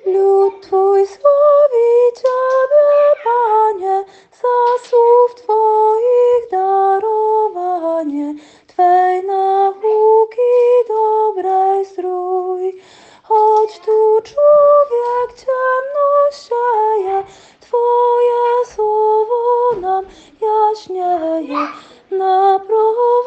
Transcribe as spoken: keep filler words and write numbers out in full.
Lud Twój sławi Ciebie, Panie, za słów Twoich darowanie, Twej nauki dobrej strój. Choć tu człowiek ciemność sieje, Twoje słowo nam jaśnieje, naprowadzi